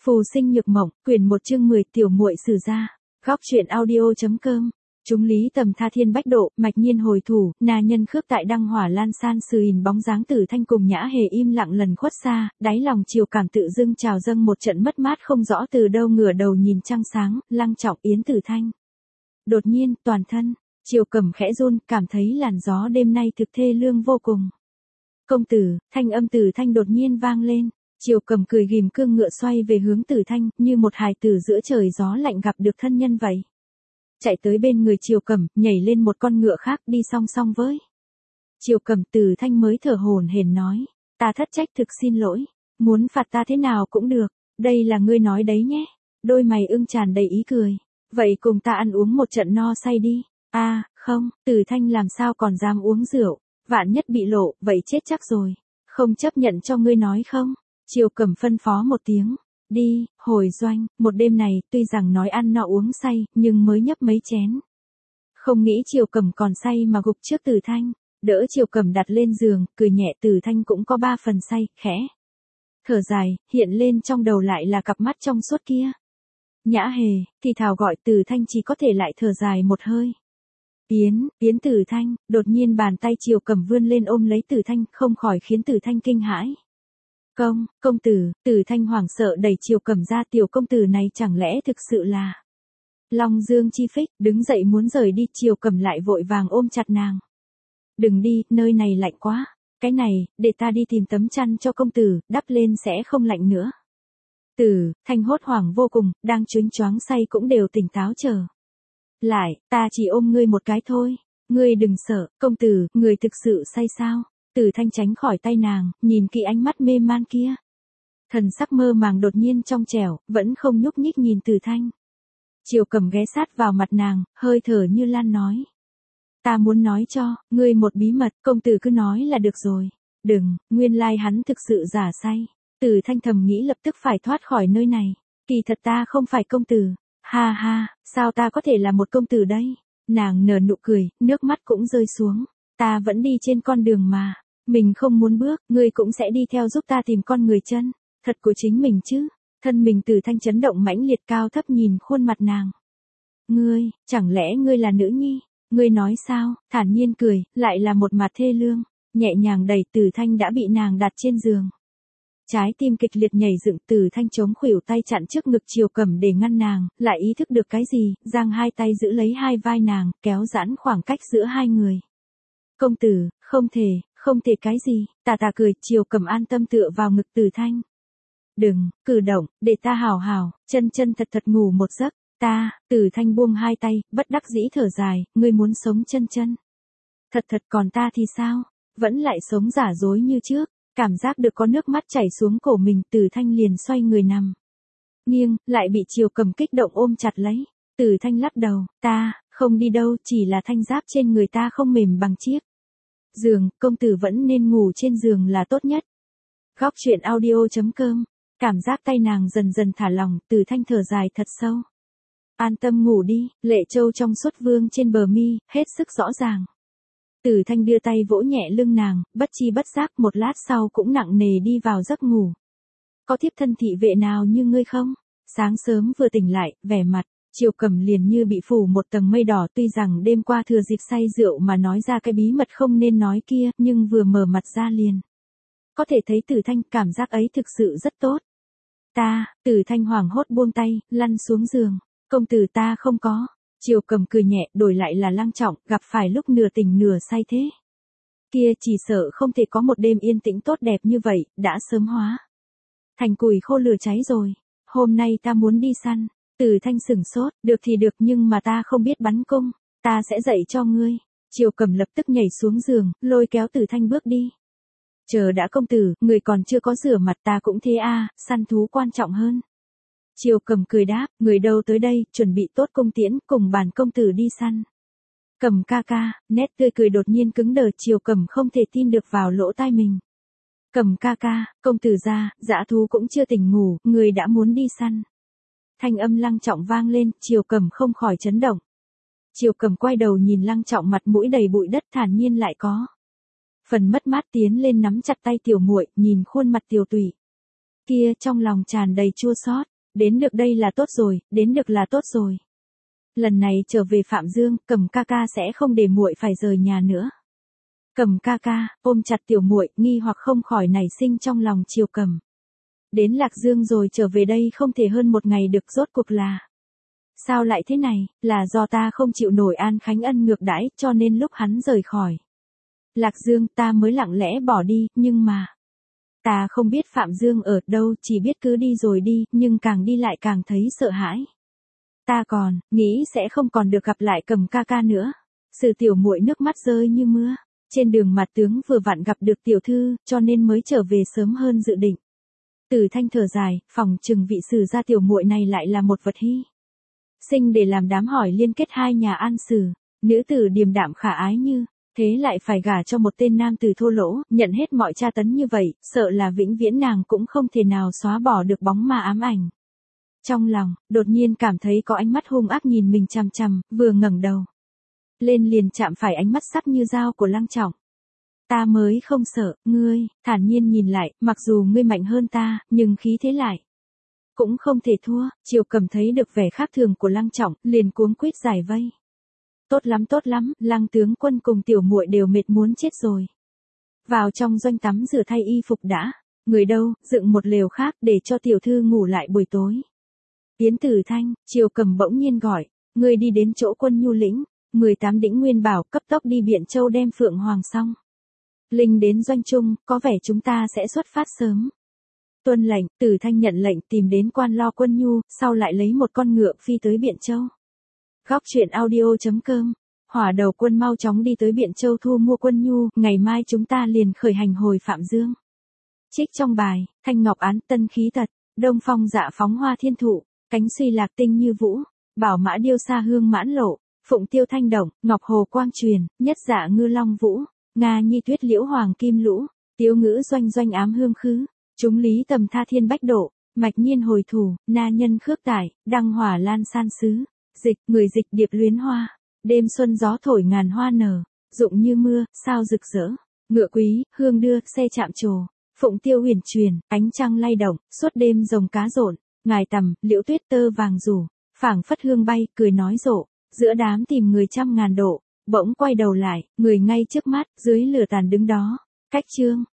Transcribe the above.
Phù sinh nhược mộng, quyển 1 chương 10 tiểu muội sử gia. Góc truyện audio.com. Chúng lý tầm tha thiên bách độ, mạch nhiên hồi thủ, na nhân khước tại đăng hỏa lan san sườn bóng dáng Tử Thanh cùng Nhã Hề im lặng lần khuất xa, đáy lòng chiều cảm tự dưng trào dâng một trận mất mát không rõ từ đâu ngửa đầu nhìn trăng sáng, Lăng Trọng Yến Tử Thanh. Đột nhiên, toàn thân, Chiều Cẩm khẽ run, cảm thấy làn gió đêm nay thực thê lương vô cùng. Công tử, thanh âm Tử Thanh đột nhiên vang lên. Chiều Cẩm cười ghim cương ngựa xoay về hướng Tử Thanh, như một hài tử giữa trời gió lạnh gặp được thân nhân vậy. Chạy tới bên người Chiều Cẩm, nhảy lên một con ngựa khác đi song song với. Chiều Cẩm. Tử Thanh mới thở hổn hển nói, ta thất trách thực xin lỗi, muốn phạt ta thế nào cũng được, đây là ngươi nói đấy nhé. Đôi mày ưng tràn đầy ý cười, vậy cùng ta ăn uống một trận no say đi. Không, Tử Thanh làm sao còn dám uống rượu, vạn nhất bị lộ, vậy chết chắc rồi, không chấp nhận cho ngươi nói không. Chiều Cẩm phân phó một tiếng, đi, hồi doanh. Một đêm này, tuy rằng nói ăn no uống say, nhưng mới nhấp mấy chén. Không nghĩ Chiều Cẩm còn say mà gục trước Tử Thanh, đỡ Chiều Cẩm đặt lên giường, cười nhẹ. Tử Thanh cũng có 3 phần say, khẽ thở dài, hiện lên trong đầu lại là cặp mắt trong suốt kia. Nhã Hề, thì thào gọi. Tử Thanh chỉ có thể lại thở dài một hơi. Yến Tử Thanh. Đột nhiên bàn tay Chiều Cẩm vươn lên ôm lấy Tử Thanh, không khỏi khiến Tử Thanh kinh hãi. Công tử. Tử Thanh hoảng sợ đẩy Chiều Cẩm ra. Tiểu công tử này chẳng lẽ thực sự là Long Dương Chi Phích. Đứng dậy muốn rời đi, Chiều Cẩm lại vội vàng ôm chặt nàng. Đừng đi, nơi này lạnh quá. Cái này, để ta đi tìm tấm chăn cho công tử, đắp lên sẽ không lạnh nữa. Tử Thanh hốt hoảng vô cùng, đang choáng choáng say cũng đều tỉnh táo trở lại. Ta chỉ ôm ngươi một cái thôi, ngươi đừng sợ. Công tử, người thực sự say sao? Tử Thanh tránh khỏi tay nàng, nhìn kỹ ánh mắt mê man kia. Thần sắc mơ màng đột nhiên trong trẻo, vẫn không nhúc nhích nhìn Tử Thanh. Chiều Cẩm ghé sát vào mặt nàng, hơi thở như lan nói. Ta muốn nói cho ngươi một bí mật, công tử cứ nói là được rồi. Đừng, nguyên lai hắn thực sự giả say. Tử Thanh thầm nghĩ lập tức phải thoát khỏi nơi này. Kỳ thật ta không phải công tử. Ha ha, sao ta có thể là một công tử đây? Nàng nở nụ cười, nước mắt cũng rơi xuống. Ta vẫn đi trên con đường mà. Mình không muốn bước, ngươi cũng sẽ đi theo giúp ta tìm con người chân thật của chính mình chứ. Thân mình Tử Thanh chấn động mãnh liệt, cao thấp nhìn khuôn mặt nàng. Ngươi, chẳng lẽ ngươi là nữ nhi? Ngươi nói sao? Thản nhiên cười, lại là một mặt thê lương. Nhẹ nhàng đẩy Tử Thanh đã bị nàng đặt trên giường. Trái tim kịch liệt nhảy dựng. Tử Thanh chống khuỷu tay chặn trước ngực Chiều Cẩm để ngăn nàng, lại ý thức được cái gì, giang hai tay giữ lấy hai vai nàng, kéo giãn khoảng cách giữa hai người. Công tử, không thể cái gì. Tà cười. Chiều Cẩm an tâm tựa vào ngực Tử Thanh. Đừng cử động, để ta hào chân thật ngủ một giấc. Tử Thanh buông hai tay, bất đắc dĩ thở dài, ngươi muốn sống chân thật, còn ta thì sao? Vẫn lại sống giả dối như trước. Cảm giác được có nước mắt chảy xuống cổ mình, Tử Thanh liền xoay người nằm nghiêng, lại bị Chiều Cẩm kích động ôm chặt lấy. Tử Thanh lắc đầu, ta không đi đâu, chỉ là thanh giáp trên người ta không mềm bằng chiếc giường, công tử vẫn nên ngủ trên giường là tốt nhất. Góc truyện audio.com. Cảm giác tay nàng dần dần thả lỏng, Tử Thanh thở dài thật sâu. An tâm ngủ đi. Lệ châu trong suốt vương trên bờ mi, hết sức rõ ràng. Tử Thanh đưa tay vỗ nhẹ lưng nàng, bất chi bất giác một lát sau cũng nặng nề đi vào giấc ngủ. Có thiếp thân thị vệ nào như ngươi không? Sáng sớm vừa tỉnh lại, vẻ mặt Chiều Cẩm liền như bị phủ một tầng mây đỏ. Tuy rằng đêm qua thừa dịp say rượu mà nói ra cái bí mật không nên nói kia, nhưng vừa mở mặt ra liền có thể thấy Tử Thanh. Cảm giác ấy thực sự rất tốt. Tử Thanh hoảng hốt buông tay, lăn xuống giường. Công tử, ta không có. Chiều Cẩm cười nhẹ, đổi lại là Lăng Trọng, gặp phải lúc nửa tỉnh nửa say thế kia, chỉ sợ không thể có một đêm yên tĩnh tốt đẹp như vậy, đã sớm hóa thành củi khô lửa cháy rồi. Hôm nay ta muốn đi săn. Tử Thanh sửng sốt, được thì được, nhưng mà ta không biết bắn cung, ta sẽ dạy cho ngươi. Chiều Cẩm lập tức nhảy xuống giường, lôi kéo Tử Thanh bước đi. Chờ đã công tử, người còn chưa có rửa mặt. Ta cũng thế săn thú quan trọng hơn. Chiều Cẩm cười đáp, người đâu tới đây, chuẩn bị tốt cung tiễn, cùng bản công tử đi săn. Cẩm ca ca. Nét tươi cười đột nhiên cứng đờ. Chiều Cẩm không thể tin được vào lỗ tai mình. Cẩm ca ca, công tử gia, dã thú cũng chưa tỉnh ngủ, người đã muốn đi săn. Thanh âm Lăng Trọng vang lên, Chiều Cẩm không khỏi chấn động. Chiều Cẩm quay đầu nhìn Lăng Trọng, mặt mũi đầy bụi đất, thản nhiên lại có phần mất mát, tiến lên nắm chặt tay tiểu muội, nhìn khuôn mặt tiều tụy kia, trong lòng tràn đầy chua xót. Đến được đây là tốt rồi, đến được là tốt rồi. Lần này trở về Phạm Dương, Cầm ca ca sẽ không để muội phải rời nhà nữa. Cầm ca ca, ôm chặt tiểu muội, nghi hoặc không khỏi nảy sinh trong lòng Triều Cầm. Đến Lạc Dương rồi trở về đây không thể hơn một ngày được, rốt cuộc là. Sao lại thế này, là do ta không chịu nổi An Khánh Ân ngược đãi, cho nên lúc hắn rời khỏi Lạc Dương ta mới lặng lẽ bỏ đi, nhưng mà. Ta không biết Phạm Dương ở đâu, chỉ biết cứ đi rồi đi, nhưng càng đi lại càng thấy sợ hãi. Ta còn, nghĩ sẽ không còn được gặp lại Cầm ca ca nữa. Sử tiểu muội nước mắt rơi như mưa. Trên đường mặt tướng vừa vặn gặp được tiểu thư, cho nên mới trở về sớm hơn dự định. Từ Thanh thở dài, phòng chừng vị Sử gia tiểu muội này lại là một vật hy sinh để làm đám hỏi liên kết hai nhà An Sử. Nữ tử điềm đạm khả ái như thế lại phải gả cho một tên nam tử thô lỗ, nhận hết mọi tra tấn như vậy, sợ là vĩnh viễn nàng cũng không thể nào xóa bỏ được bóng ma ám ảnh. Trong lòng, đột nhiên cảm thấy có ánh mắt hung ác nhìn mình chằm chằm, vừa ngẩng đầu lên liền chạm phải ánh mắt sắc như dao của Lăng Trọng. Ta mới không sợ, ngươi, thản nhiên nhìn lại, mặc dù ngươi mạnh hơn ta, nhưng khí thế lại cũng không thể thua. Triều Cầm thấy được vẻ khác thường của Lăng Trọng, liền cuống quýt giải vây. Tốt lắm, Lăng tướng quân cùng tiểu muội đều mệt muốn chết rồi. Vào trong doanh tắm rửa thay y phục đã. Người đâu, dựng một lều khác để cho tiểu thư ngủ lại buổi tối. Yến Tử Thanh, Triều Cầm bỗng nhiên gọi, ngươi đi đến chỗ Quân Nhu lĩnh, 18 đĩnh nguyên bảo, cấp tốc đi Biện Châu đem Phượng Hoàng xong. Linh đến doanh trung, có vẻ chúng ta sẽ xuất phát sớm. Tuân lệnh, Tử Thanh nhận lệnh tìm đến quan lo Quân Nhu, sau lại lấy một con ngựa phi tới Biện Châu. Góc truyện audio.com. Hỏa đầu quân mau chóng đi tới Biện Châu thu mua Quân Nhu, ngày mai chúng ta liền khởi hành hồi Phạm Dương. Trích trong bài, Thanh Ngọc án tân khí tật, Đông Phong dạ phóng hoa thiên thụ, cánh suy lạc tinh như vũ, bảo mã điêu xa hương mãn lộ, phụng tiêu thanh động, ngọc hồ quang truyền, nhất dạ ngư long vũ, nga nhi tuyết liễu hoàng kim lũ, tiếu ngữ doanh doanh ám hương khứ, chúng lý tầm tha thiên bách độ, mạch nhiên hồi thủ, na nhân khước tải, đăng hỏa lan san sứ, dịch, người dịch điệp luyến hoa, đêm xuân gió thổi ngàn hoa nở, rụng như mưa, sao rực rỡ, ngựa quý, hương đưa, xe chạm trồ, phụng tiêu huyền truyền, ánh trăng lay động, suốt đêm rồng cá rộn, ngài tầm, liễu tuyết tơ vàng rủ, phảng phất hương bay, cười nói rộ, giữa đám tìm người trăm ngàn độ, bỗng quay đầu lại, người ngay trước mắt, dưới lửa tàn đứng đó, cách chương.